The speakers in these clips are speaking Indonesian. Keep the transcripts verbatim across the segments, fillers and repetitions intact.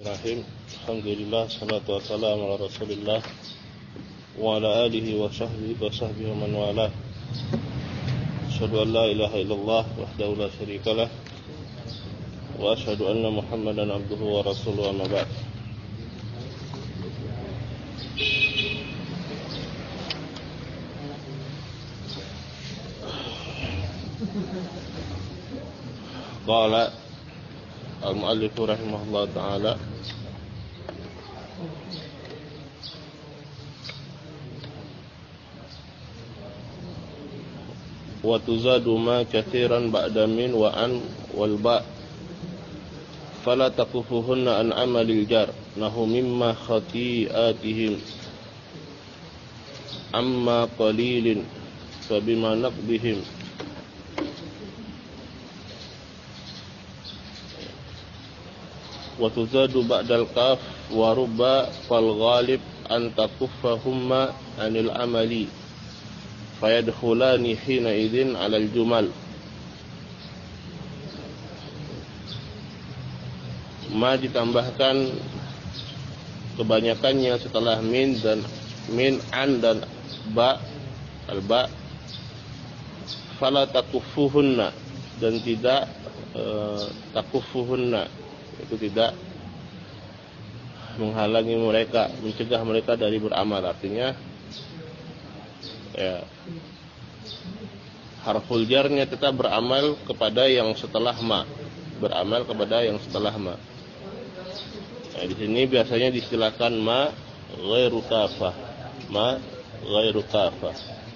Bismillahirrahmanirrahim. Alhamdulillah, salatu wassalamu ala Rasulillah wa ala alihi wa sahbihi wa sahbihi wa man walah. Asyhadu an la ilaha illallah wahdahu la syarikalah wa asyhadu anna Muhammadan abduhu wa rasuluhu, amma ba'd. Qala al-mu'allif rahimahullah ta'ala wa tuzadu ma kathiran ba'da min wa an wal ba' fala takufuhunna an amalil jar nahu mimma khati'atihim amma qalilin fabima naqbihim wa tuzadu ba'dal kaf wa rubba fal ghalib an takuffahumma anil amali fayadkhulani hina idzin 'alal jumal ma ditambahkan kebanyakannya setelah min dan min an dan ba al ba fala takuffuhunna dan tidak uh, takuffuhunna itu tidak menghalangi mereka, mencegah mereka dari beramal. Artinya ya, harful jarnya tetap beramal kepada yang setelah ma, beramal kepada yang setelah ma. Nah, di sini biasanya diistilahkan ma ghairu kafah, ma ghairu kafah.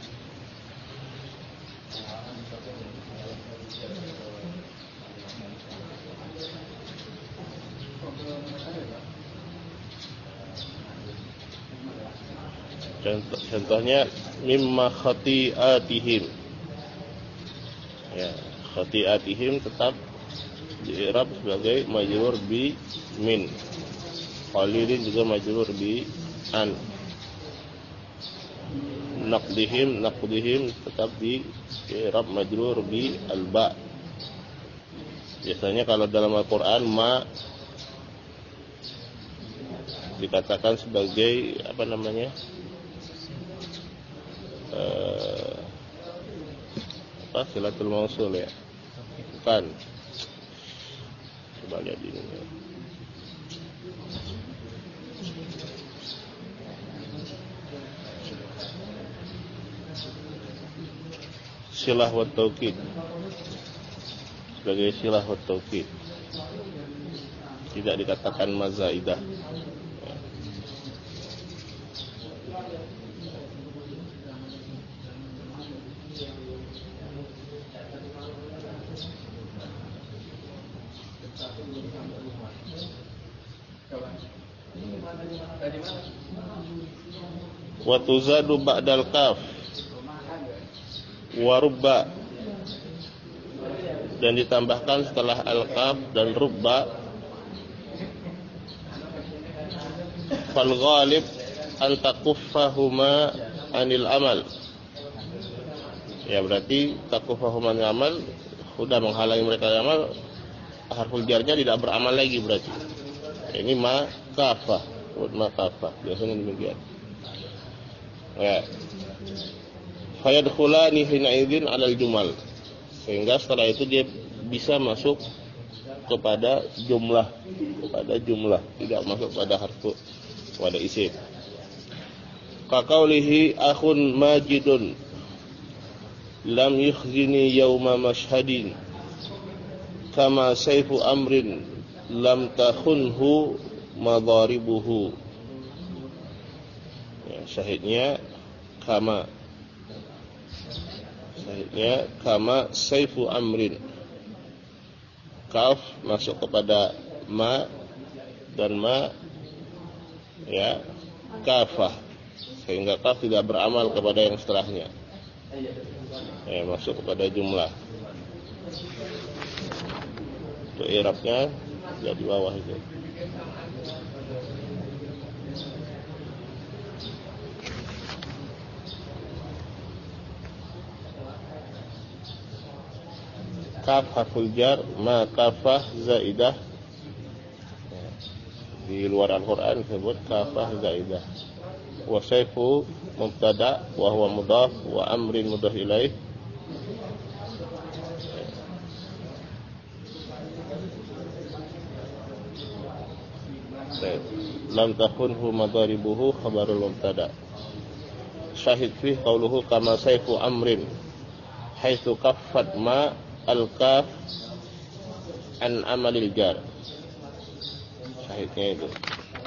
Contoh, contohnya mimma khati'atihim. Ya, khati'atihim tetap di-i'rab sebagai majrur bi min. Qalilin juga majrur bi an. Naqdihim, naqdihim tetap di-i'rab majrur bi al-ba. Biasanya kalau dalam Al-Qur'an ma dikatakan sebagai apa namanya? Uh, apa silatul mausul ya, bukan, coba lihat ini ya. Silah wa taukid, sebagai silah wa taukid, tidak dikatakan mazaidah. Wa tuzadu ba'dal kaf wa rubba, dan ditambahkan setelah al-kaf dan rubba fal ghalib an takuffahuma anil amal. Ya, berarti takuffahuma anil amal sudah menghalangi mereka dari amal, harful jarnya tidak beramal lagi berarti. Ini ma kafah, ma kafah, biasanya demikian. Ya. Fayadkhulani hina idzin 'alal jumal. Sehingga setelah itu dia bisa masuk kepada jumlah, kepada jumlah, tidak masuk pada harfu, pada isim. Ka qaulihi akhun majidun lam yukhzini yauma mashhadin kama saifu amrin lam takhunhu madharibuhu. Ya, syahidnya kama, syahidnya kama saifu amrin. Kaf masuk kepada ma dan ma ya kafah, sehingga kaf tidak beramal kepada yang setelahnya. Ya, masuk kepada jumlah. Untuk i'rabnya di bawah itu. Kaf harful jar, ma kafah zaidah Di luar Al-Quran disebut kafah zaidah. Wa sayfu mubtada wa huwa mudhaf wa amrin mudhaf ilaih. Lam takunhu madaribuhu khabarul mubtada. Syahid fi qauluhu kama sayfu amrin haitsu kaffat ma al-kaf an amalil jar. Syahidnya itu.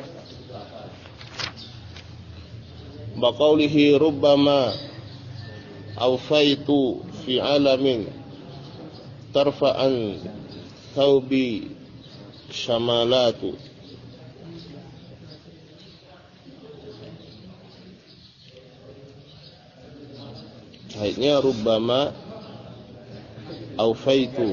Baqaulihi rubbama awfaitu fi alamin tarfa'an thawbi syamalatu. Syahidnya rubbama awfaitu.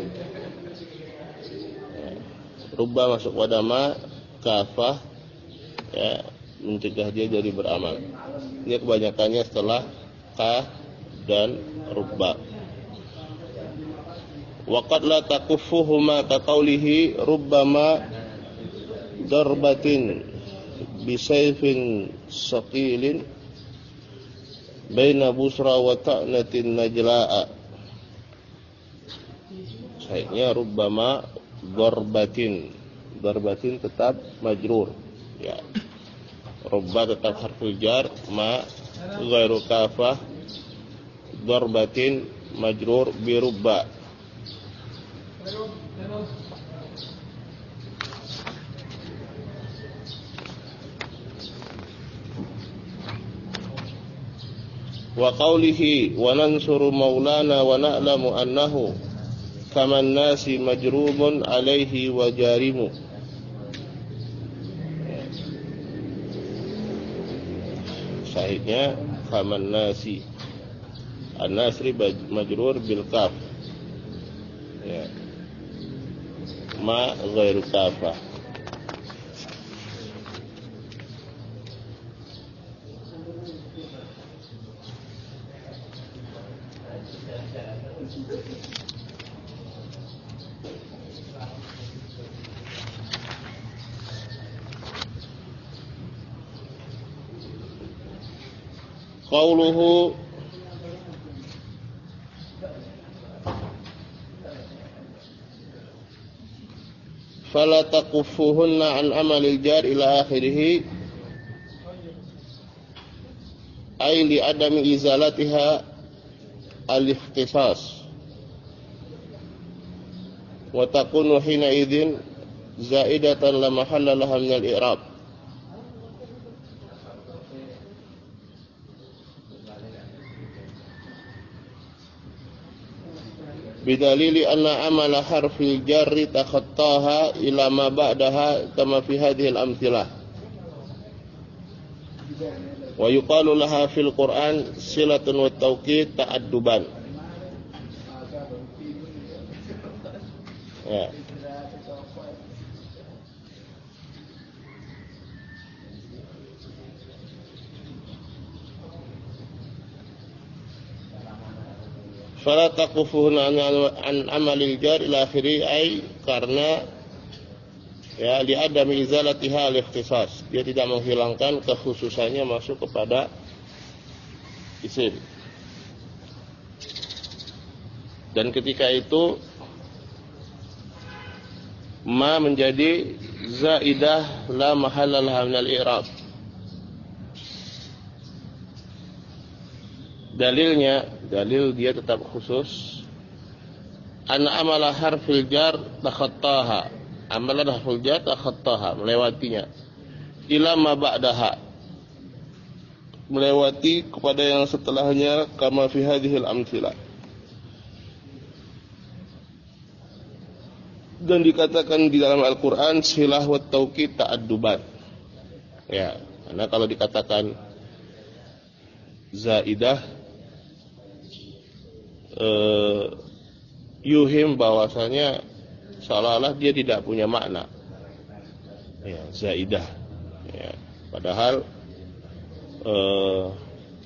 Rubba masuk pada ma, kafah, ya, mencegah dia dari beramal. Ini kebanyakannya setelah ka dan rubba. Waqad la takuffuhuma ka qawlihi rubbama darbatin bisayfin saqilin baina busra wa ta'natin najla'a. Sahihnya rubbama darbatin. Darbatin tetap majrur, ya. Rubba tetap harful jar, ma ghairu kafah, darbatin majrur bi rubba. Wa qawlihi wa nansuru maulana wa na'lamu annahu kaman nasi majrumun alaihi wa jarimu. Sahihnya kaman nasi. An-nasri majrur bil kaf, ya. Ma ghairu kafah. Qauluhu fala taquffuhunna an amalil jar ila akhirih ay li adami izalatiha al-ikhtisas wa takunu hina idzin zaidatan la mahalla laha min al-i'rab. Bidalili anna amala harfil jarri takhattaha ila ma ba'daha kama fi hadhihi al-amthilah. Wa yuqalu laha fil Qur'an silatun wa tawkid ta'adduban. Ya. Fala taqufuhunna an amalil jar ila akhiri ay karena ya li adami izalatiha al-ikhtisas, dia tidak menghilangkan kekhususannya masuk kepada isim. Dan ketika itu ma menjadi zaidah la mahalla laha min al-i'rab. Dalilnya, dalil dia tetap khusus. Anna amala harfil jar takhattaha. Amalan harfil jar takhattaha, melewatinya. Ila ma ba'daha, melewati kepada yang setelahnya, kama fi hadhil amtsilah. Dan dikatakan di dalam Al-Qur'an silah wa taukid ta'adduban. Ya, karena kalau dikatakan zaidah Uh, yuhim bahwasanya seolah-olah dia tidak punya makna, ya, zaidah, ya. Padahal uh,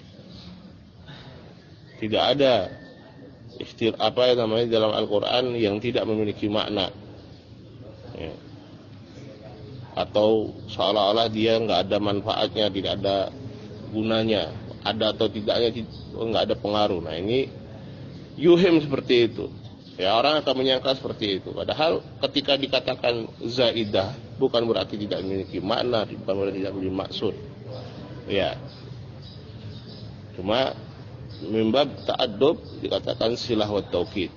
tidak ada istir apa yang namanya dalam Al-Quran yang tidak memiliki makna, ya. atau seolah-olah dia nggak ada manfaatnya, tidak ada gunanya, ada atau tidaknya nggak ada pengaruh. Nah ini yuhim seperti itu. Ya, orang akan menyangka seperti itu. Padahal ketika dikatakan zaidah bukan berarti tidak memiliki makna, bukan berarti tidak memiliki maksud. Ya. Cuma mimbab ta'addub dikatakan silah wa taukid.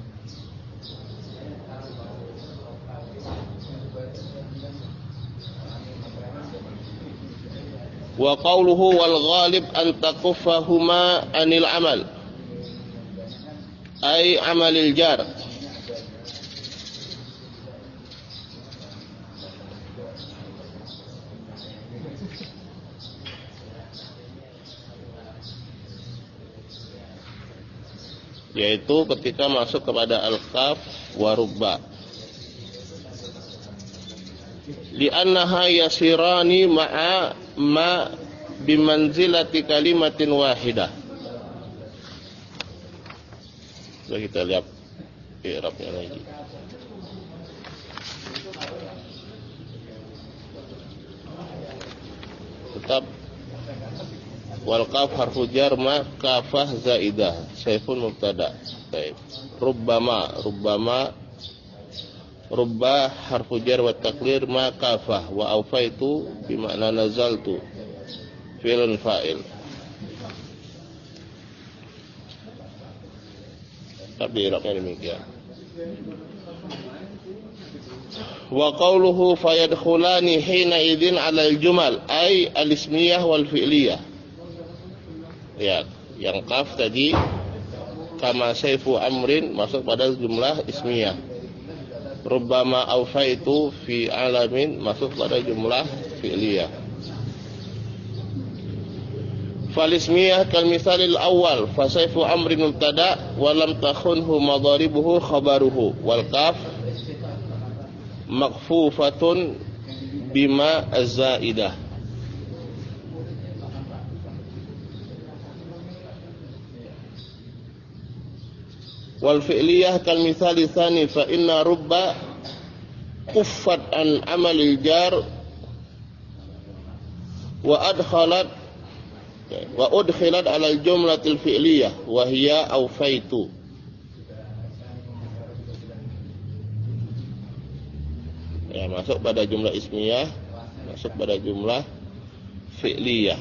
Wa qawluhu wal ghalib an takuffahuma anil amal ay amalil jar. Yaitu ketika masuk kepada al-kaf wa rubba, li'annaha yasirani ma'a ma bimanzilati kalimatin wahidah. Coba kita lihat i'rabnya lagi. Tetap wal qaf harfu jar ma kafah zaidah, saifun mubtada. Baik. Rubbama, rubbama rubba harfu jar wa taqdir ma kafah wa aufaitu bimakna nazaltu fi'lun fa'il. Tapi i'rabnya demikian. Wa qawluhu fayadkhulani hina idzin 'ala al-jumal ay al-ismiyah wal fi'liyah. Ya, yang kaf tadi kama saifu amrin masuk pada jumlah ismiyah. Rubbama aufaitu fi alamin masuk pada jumlah fi'liyah. Falismiyah kal misalil awal fa saifu amrin mubtada wa lam takhunhu madaribuhu khabaruhu wal kaf makhfufatun bima az-zaidah. Wal fi'liyah kal misali tsani fa inna rubba kuffat an amalil jar wa adkhalat wa udkhilat ala al-jumlatil fi'liyah wa hiya aufaitu. Ya, masuk pada jumlah ismiyah, masuk pada jumlah fi'liyah.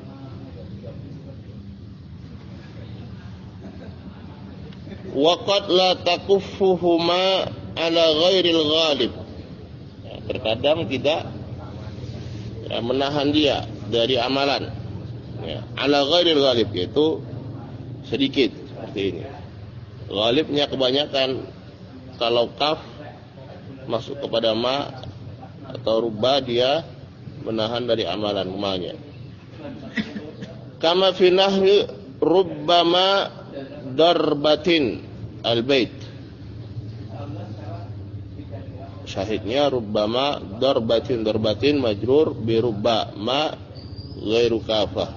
Wa qad la takuffuhuma ala ghairil ghalib. Ya, terkadang tidak ya, menahan dia dari amalan. Ya, ala ghairil ghalib, yaitu sedikit seperti ini. Ghalibnya kebanyakan kalau kaf masuk kepada ma atau rubba dia menahan dari amalan umanya. Kama fi nahwi rubbama darbatin al-bait. Syahidnya rubbama darbatin, darbatin majrur bi rubba ma ghairu kafah.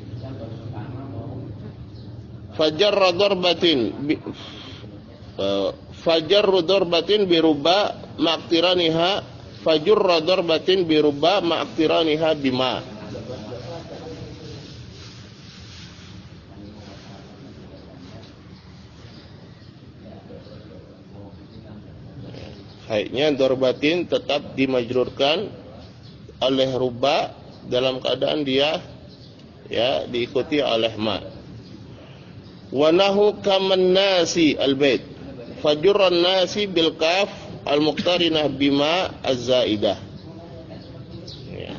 Fajarra darbatin bi, uh, fajarru darbatin bi rubba ma'qtiraniha fajurra darbatin bi rubba ma'qtiraniha bima. Haidnya darbatin tetap dimajrurkan oleh rubba dalam keadaan dia ya diikuti oleh ma. Wa nahu kaman nasi al-bait fajurran nasi bil kaf al-muqtarinah bima az-zaidah. Ya.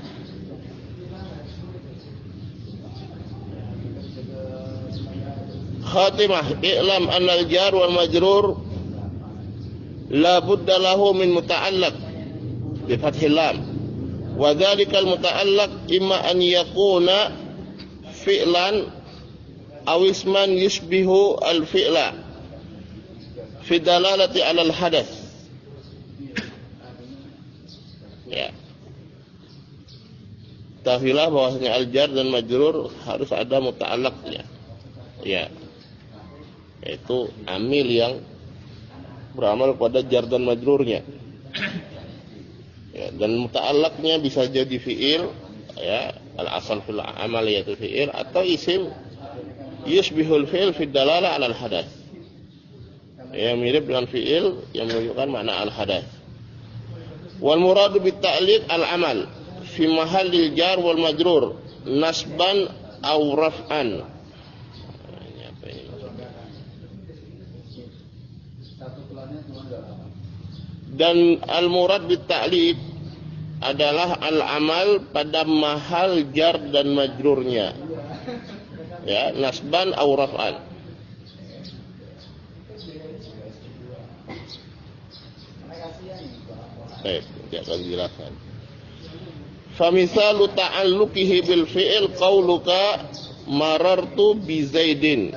Khatimah i'lam anna al-jar wal majrur la budda lahu min muta'allaq bi fathil lam wa dhalika al-muta'allaq imma an yakuna fi'lan aw isman yushbihu al-fi'la fi dalalati 'ala al-hadath. Ya. Tahilah bahwasanya al-jar dan majrur harus ada muta'allaqnya. Ya. Yaitu amil yang beramal pada jar dan majrurnya. Ya, dan muta'allaqnya bisa jadi fi'il, ya, al-asal fil amal yaitu fi'il, atau isim yusbihul fi'il fi dalalah 'ala al-hadath. Ya, mirip dengan fi'il yang menunjukkan makna al-hadath. Wal muradu bit ta'liq al-amal fi mahallil jar wal majrur nasban aw raf'an. Dan al-murad bit ta'liq adalah al-amal pada mahal jar dan majrurnya. Ya, nasban aw raf'an. Baik, dia akan jelaskan. Fa misalu ta'alluqihi bil fi'il qauluka marartu bi Zaidin.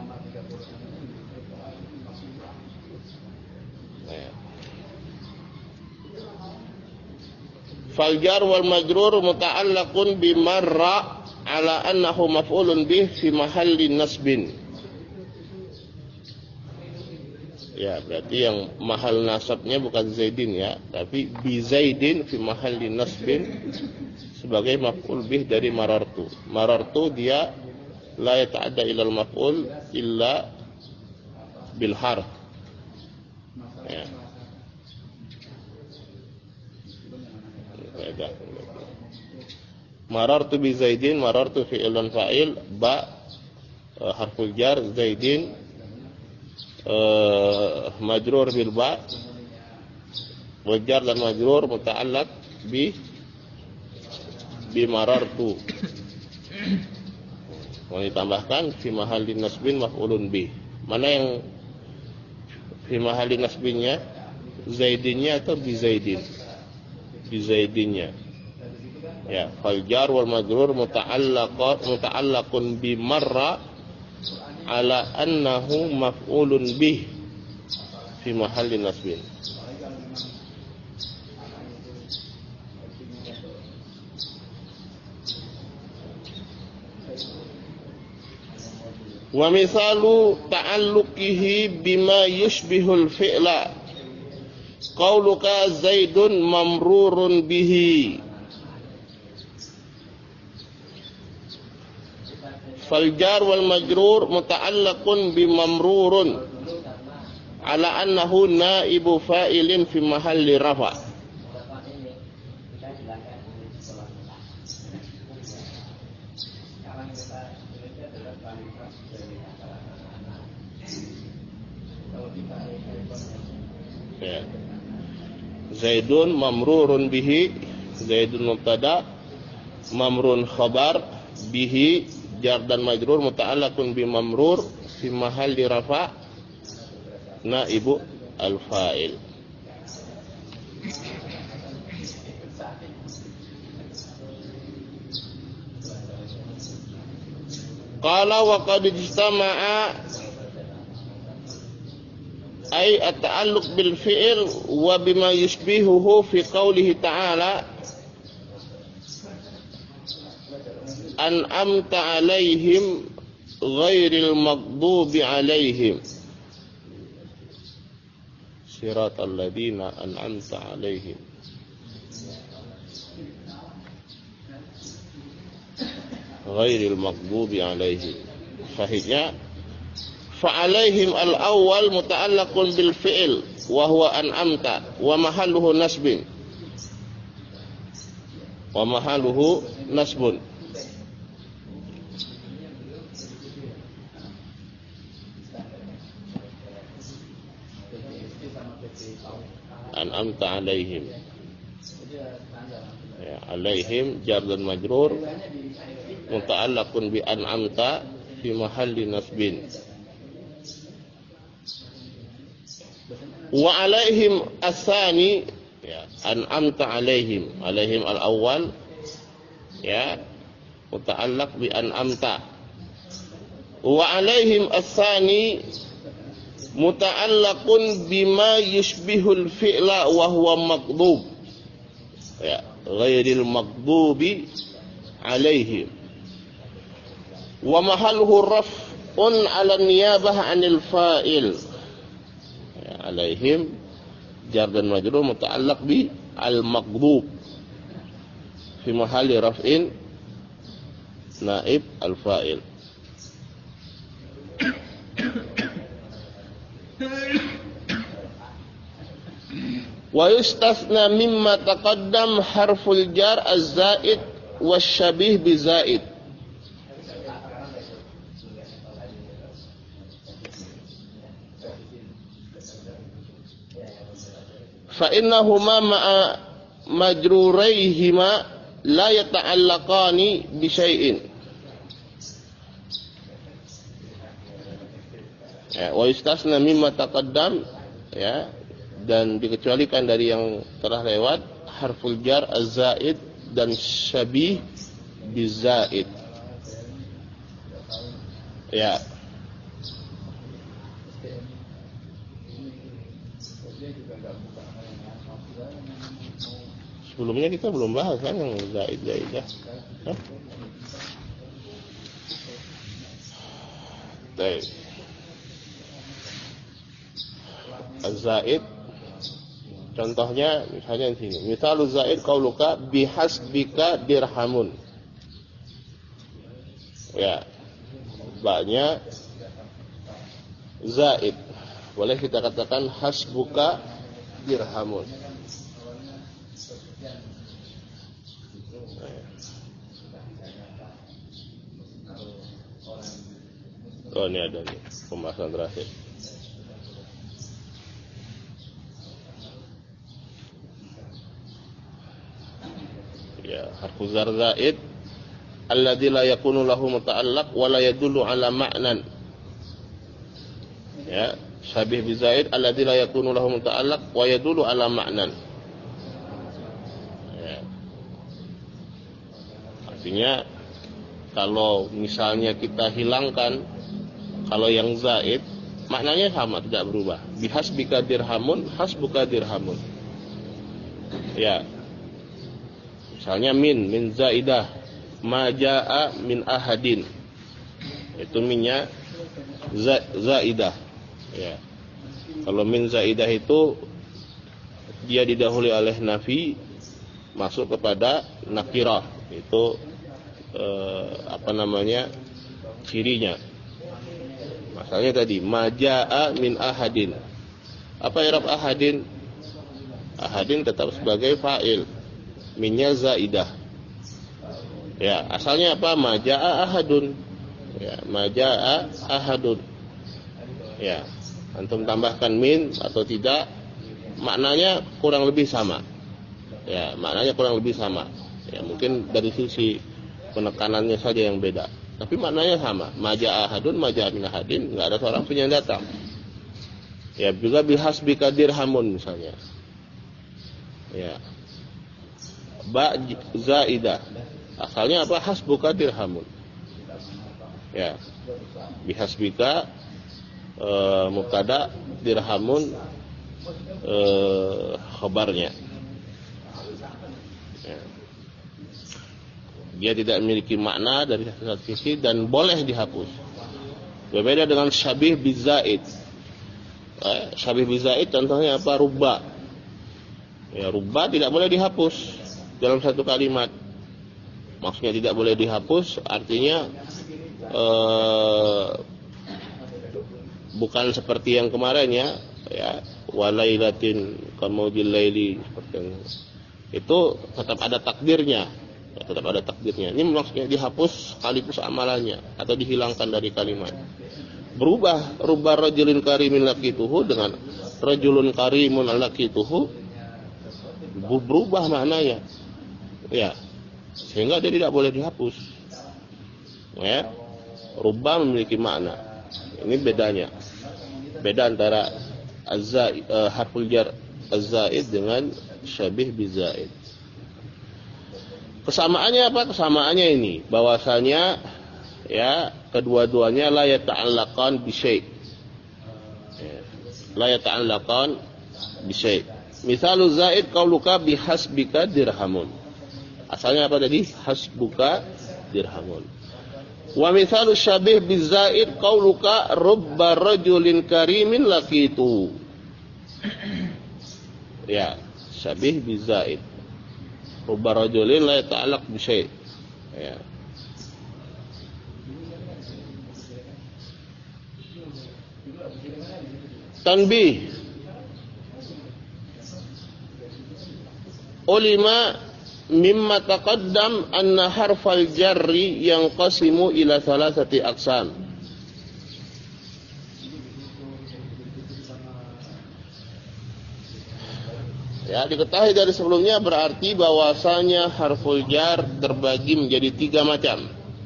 Fal jar wal majrur muta'allaqun bi marra ala annahu maf'ulun bih fi mahalli nasbin. Ya, berarti yang mahal nasabnya bukan Zaidin ya, tapi bi Zaidin fi mahalli nasbin sebagai maf'ul bih dari marartu. Marartu dia la yata'adda ila al-maf'ul illa bil harf. Ya. Marartu bi Zaidin, marartu fi'ilun fa'il, ba uh, harful jar, Zaidin uh, majrur bil ba, wajar dan majrur muta'allaq bi bi marartu. Mau ditambahkan fi mahallin nasbin maf'ulun bi. Mana yang fi mahallin nasbinnya? Zaidinnya atau bi Zaidin? Bi Zaidinnya. Ya, fal jar wal majrur muta'allaqun muta'allaqun bi marra ala annahu maf'ulun bih fi mahalli nasbin. Wa misalu ta'alluqihi bima yushbihul fi'la qauluka Zaidun mamrurun bihi. Fal jar wal majrur muta'allaqun bi mamrurun ala annahu naibu fa'ilin fi mahalli rafa. Ya. Zaidun mamrurun bihi, Zaidun mubtada, mamrun khabar, bihi jar dan majrur muta'allaqun bi mamrur fi mahalli rafa naibu al-fa'il. Qala wa qad ijtama'a ay at-ta'alluq bil fi'il wa bima yushbihuhu fi qawlihi ta'ala an'amta 'alaihim ghairil maghdubi 'alaihim siratal ladzina an'amta 'alaihim. Ghairil maghdubi 'alaihim. Sahihnya fa'alaihim al-awwal muta'allaqun bil fi'il wa huwa an'amta wa mahalluhu nasbin. Wa mahalluhu nasbun. An'amta 'alaihim. Ya, 'alaihim jar dan majrur muta'allaqun bi an'amta fi mahalli nasbin. Wa 'alaihim as-sani, ya, an'amta 'alaihim. 'Alaihim al-awwal, ya, muta'allaq bi an'amta. Wa 'alaihim as-sani muta'allaqun bima yushbihul fi'la wa huwa maghdub. Ya, ghairil maghdubi 'alaihim. Wa mahalluhu raf'un 'ala niyabah 'anil fa'il. Ya, 'alaihim jar dan majrur muta'allaq bi al-maghdub fi mahalli raf'in naib al-fa'il. Wa yustathna mimma taqaddam harful jar az-zaid wasyabih bizaid. Fa innahuma ma'a majruraihima la yata'allaqani bi syai'in. Ya, wa yustasna mimma taqaddam, ya, dan dikecualikan dari yang telah lewat harful jar az-zaid dan syabih bizaid. Ya. Sebelumnya kita belum bahas kan yang zaid zaidah. Hah? Baik. Az-zaid contohnya misalnya di sini. Misalul zaid qauluka bihasbika dirhamun. Ya. Ba-nya zaid. Boleh kita katakan hasbuka dirhamun. Oh, ini ada nih pembahasan terakhir. Ya, harfu jar zaid alladzi la yakunu lahu muta'allaq wa la yadullu ala ma'nan. Ya, syabih bi zaid alladzi la yakunu lahu muta'allaq wa yadullu ala ma'nan. Ya. Artinya kalau misalnya kita hilangkan kalau yang zaid maknanya sama, tidak berubah. Bihasbika dirhamun, hasbuka dirhamun. Ya. Misalnya min, min zaidah, ma jaa min ahadin. Itu minnya za, zaidah. Ya. Kalau min zaidah itu dia didahului oleh nafi masuk kepada nakirah. Itu eh, apa namanya? Cirinya. Masalahnya tadi majaa min ahadin. Apa i'rab ahadin? Ahadin tetap sebagai fa'il. Minnya zaidah. Ya, asalnya apa? Majaa ahadun. Ya, majaa ahadun. Ya, antum tambahkan min atau tidak, maknanya kurang lebih sama. Ya, maknanya kurang lebih sama. Ya, mungkin dari sisi penekanannya saja yang beda. Tapi maknanya sama. Maja ahadun, maja min ahadin, enggak ada seorang pun yang datang. Ya, juga bihasbika dirhamun misalnya. Ya. Ba zaidah. Asalnya apa? Hasbuka dirhamun. Ya. Bihasbika e, mubtada, dirhamun e, khabarnya. Ya. Dia tidak memiliki makna dari satu sisi dan boleh dihapus. Berbeda dengan syabih bizaid. Eh, syabih bizaid contohnya apa? Rubba. Ya, rubba tidak boleh dihapus dalam satu kalimat. Maksudnya tidak boleh dihapus artinya eh, bukan seperti yang kemarin ya, ya walailatin kamaujil laili seperti yang itu tetap ada takdirnya. Ya, tetap ada takdirnya. Ini maksudnya dihapus sekaligus amalannya atau dihilangkan dari kalimat. Berubah rubah rajulin karimin laqituhu dengan rajulun karimun laqituhu, berubah maknanya. Ya. Sehingga dia tidak boleh dihapus. Ya. Rubah memiliki makna. Ini bedanya. Beda antara az-zaid uh, harful jar az-zaid dengan syabih bizaid. Kesamaannya apa? Kesamaannya ini bahwasanya ya kedua-duanya la yata'allaqan bi syai'. Ya, la yata'allaqan bi syai'. Misalul zaid qauluka bihasbika dirhamun. Asalnya apa tadi? Hasbuka dirhamun. Wa misalul syabih bizaid qauluka rubba rajulin karimin laqitu. Ya, syabih bizaid. Rubba rajulin la yata'allaq bi syai'. Ya. Tanbih. Ulima mimma taqaddam anna harfal jarri yanqasimu ila thalathati aqsam. Ya, diketahui dari sebelumnya berarti bahwasanya harful jar terbagi menjadi tiga macam.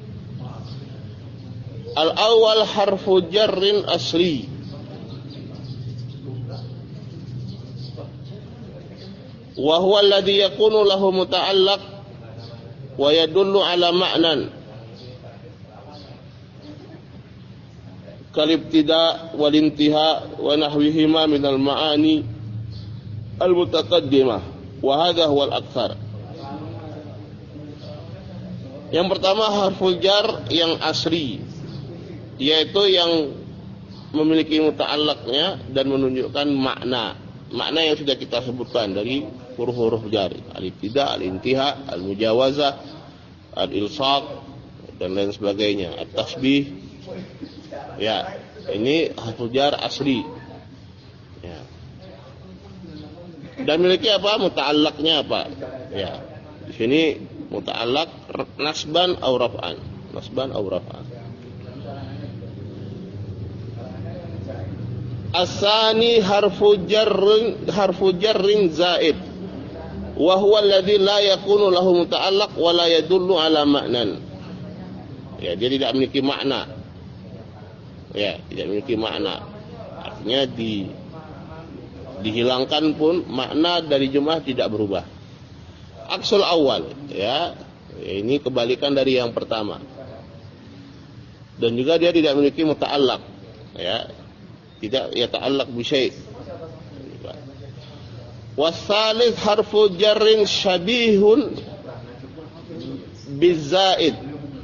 Al-awwal harfu jarrin asli. Wa huwa alladhi yakunu lahu muta'allaq wa yadullu ala ma'nan. Kal ibtida' wal intiha wa nahwihima min al ma'ani al-mutaqaddimah, wa hadha huwa al-akthar. Yang pertama harful jar yang asri, yaitu yang memiliki muta'allaqnya dan menunjukkan makna. Makna yang sudah kita sebutkan dari huruf-huruf jar, al-ibtida', al-intiha, al-mujawazah, al-ilsaq dan lain sebagainya, at-tasbih. Ya, ini harful jar asri. Ya. Dan memiliki apa? Muta'allaqnya apa? Ya. Di sini muta'allaq nasban aw raf'an. Nasban aw raf'an. Asani harfu jarrin harfu jarrin zaid. Wa huwa alladhi la yakunu lahu muta'allaq wa la yadullu ala ma'nan. Ya, dia tidak memiliki makna. Ya, tidak memiliki makna. Artinya di dihilangkan pun makna dari jumlah tidak berubah. Aksul awal, ya, ini kebalikan dari yang pertama. Dan juga dia tidak memiliki muta'allaq, ya, tidak yata'allaq bi syai'. Wasalits harfu jarrin syabihun bizaid.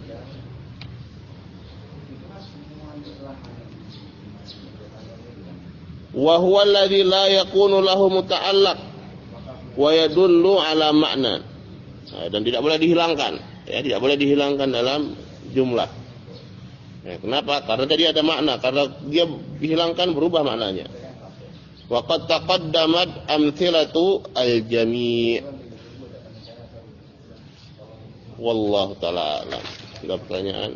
Wa huwa alladhi la yakunu lahu muta'allaq wa yadullu ala ma'na. Nah, dan tidak boleh dihilangkan, ya, tidak boleh dihilangkan dalam jumlah. Ya, kenapa? Karena tadi ada makna, karena dia dihilangkan berubah maknanya. Wa qad taqaddamat amthilatu al-jami'. Wallahu ta'ala alam. Ada pertanyaan?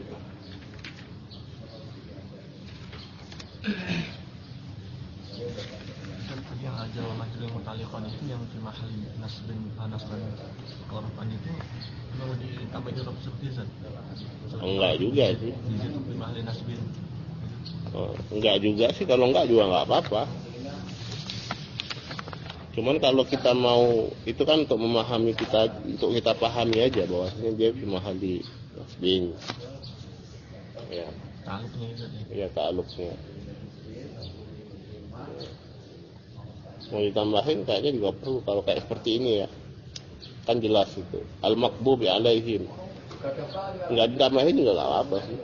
Jawa majlul mutaliqan itu yang fi mahal nasbin nasban qarfan itu kalau ditambah huruf seperti Zat. Enggak juga sih. Di situ fi mahal nasbin. Oh, enggak juga sih, kalau enggak juga enggak apa-apa. Cuman kalau kita mau itu kan untuk memahami kita, untuk kita pahami aja bahwasanya dia fi mahal di nasbin. Ya. Ta'alluqnya itu ya. Iya, ta'alluqnya. Mau ditambahin kayaknya juga perlu kalau kayak seperti ini ya, kan jelas itu al-maghdubi alaihim, nggak ditambahin juga nggak apa sih.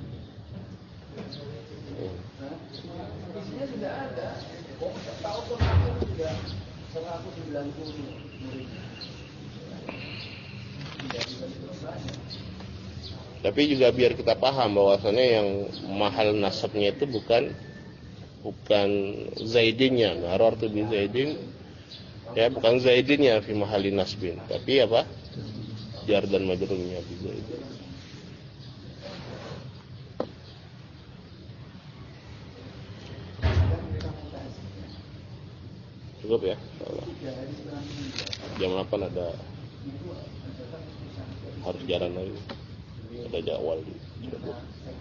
Isinya sudah ada, tahu sudah seratus sembilan puluh. Tapi juga biar kita paham bahwasannya yang mahal nasabnya itu bukan bukan zaidinnya, maror tu bi zaidin, ya, bukan zaidinnya fi mahali nasbin, tapi apa? Jar dan majrurnya bi zaidin. Cukup ya, insyaallah. Jam delapan ada harus jalan lagi, ada jadwal di Cirebon.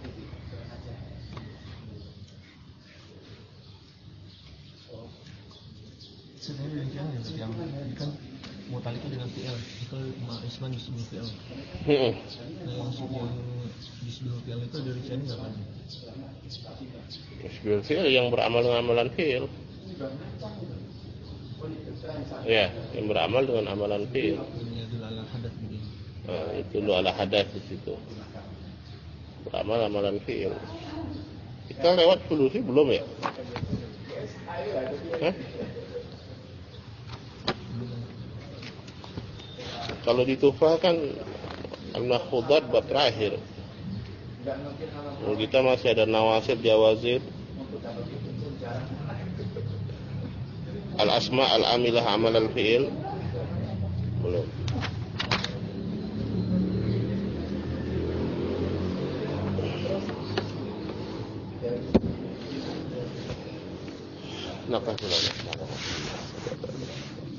Sebenarnya yang yang kan mutalik itu dengan fi'il, itu ma isman ismul fi'il. Heeh. Nah, yang yang ismul fi'il itu dari sini enggak kan? Ismul fi'il yang beramal dengan amalan fi'il. Ya, yang beramal dengan amalan fi'il. Ini adalah ala hadath begini. Nah, itu lu ala hadath di situ. Beramal amalan fi'il. Kita lewat solusi belum ya? Hah? Kalau di Tufah kan al-mahfudat bab terakhir. Kita masih ada nawasib, jawazib, al-asma, al-amilah, amal al-fi'il. Belum. Nakah